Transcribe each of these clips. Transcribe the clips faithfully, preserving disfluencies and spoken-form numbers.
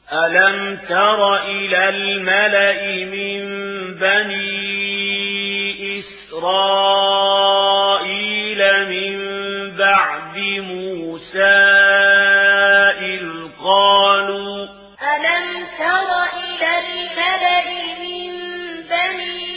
ألم تر إلى الملأ من بني إسرائيل من بعد موسى إذ قالوا ألم تر إلى الملأ من بني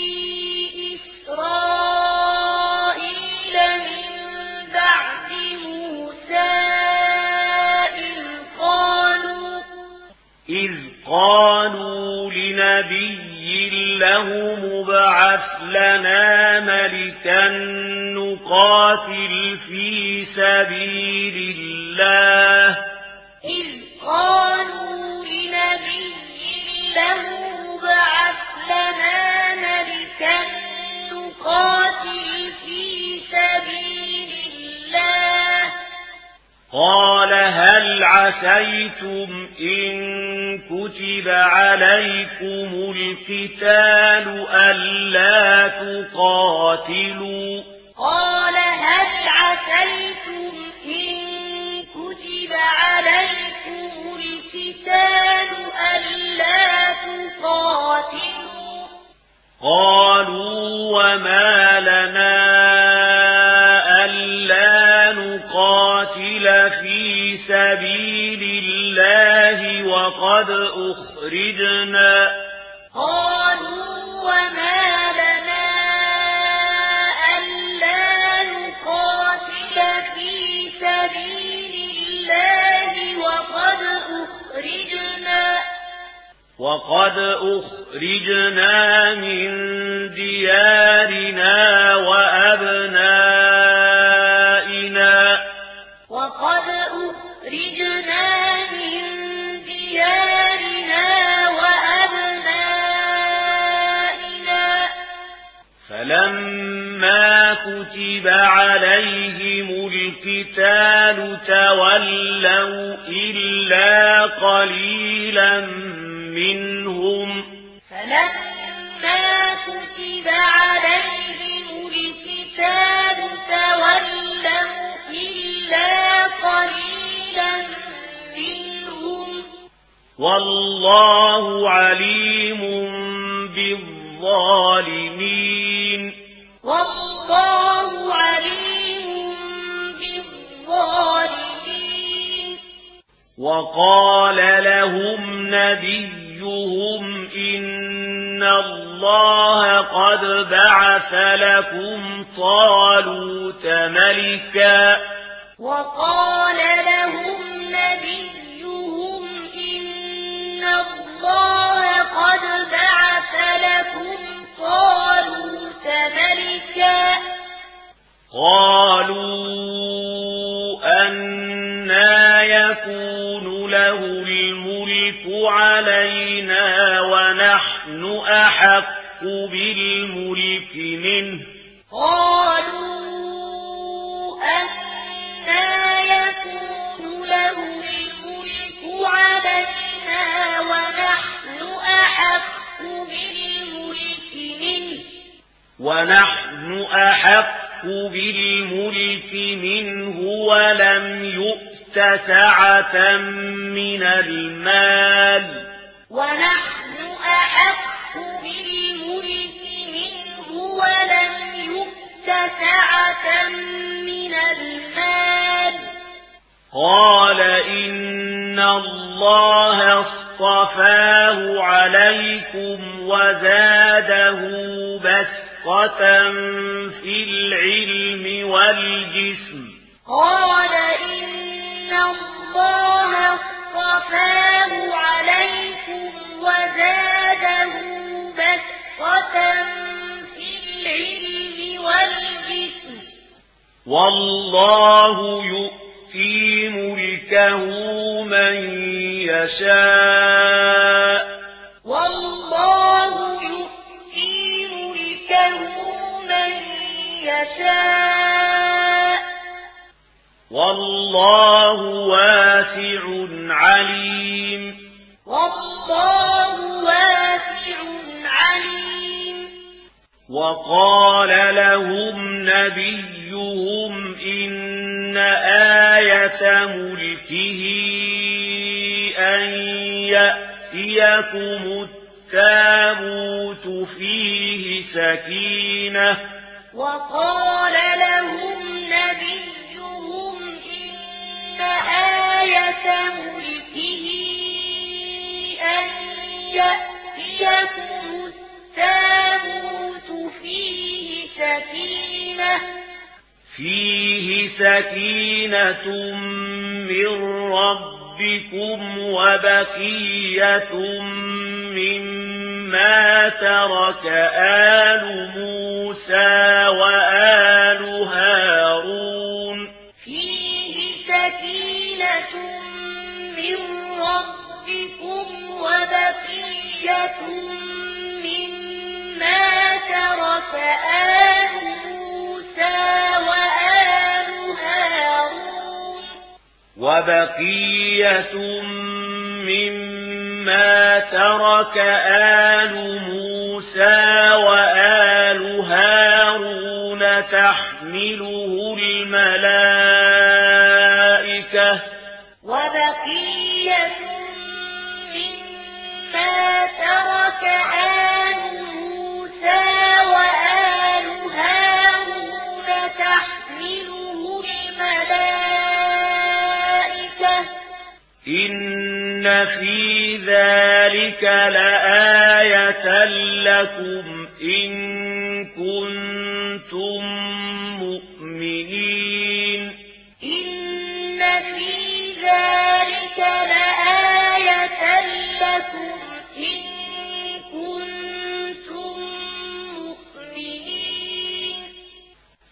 إسرائيل من بعد موسى إذ قالوا إذ قالوا لنبي له مبعث لنا ملكا نقاتل في سبيل الله إذ قالوا لنبي له مبعث لنا ملكا نقاتل في سبيل الله قال هل عسيتم إن كتب عليكم القتال ألا تقاتلوا قال هل عسيتم إن كتب عليكم القتال ألا تقاتلوا قالوا وما لنا ألا نقاتل في سبيل الله وقد أخرجنا قالوا وما لنا ألا نقاتل في سبيل الله وقد أخرجنا وقد أخرجنا من ديارنا وأبنائنا وقد أخرجنا من ديارنا وأبنائنا فلما كتب عليهم القتال تولوا إلا قليلا منهم فلما كتب عليهم القتال تولوا إلا قليلا منهم والله عليم بالظالمين والله عليم بالظالمين وقال لهم نبيهم إن الله قد بعث لكم طالوت ملكا وقال لهم نبيهم إن الله قد بعث لكم طالوت ملكا قالوا أنى يكون له الملك علينا ونحن أحق بالملك منه قالوا أنى يكون له الملك علينا ونحن أحق بالملك منه ونحن أحق بالملك منه ولم يؤت سعة من المال ونحن أحق بالملك منه ولم يؤت سعة من المال قال إن الله اصطفاه عليكم وزاده بسطة في العلم والجسم قال إن الله اصطفاه عليكم وزاده بسطة في العلم والجسم والله يؤتي ملكه من يشاء والله يؤتي ملكه من يشاء والله واسع عليم والله واسع عليم وقال لهم نبيهم إن آية ملكه أن يأتيكم التابوت فيه سكينة وقال لهم نبيهم إن آية ملكه أن يأتيكم التابوت فيه سكينة فيه سكينة من ربكم وبقية مما ترك آل موسى وآل هارون فيه سكينة من ربكم وبقية مما ترك آل موسى وآل هارون وبقية مما ترك آل موسى وآل هارون تحمله الملائكة وبقية مما ترك آل موسى وآل هارون تحمله الملائكة إن في ذلك لآية لكم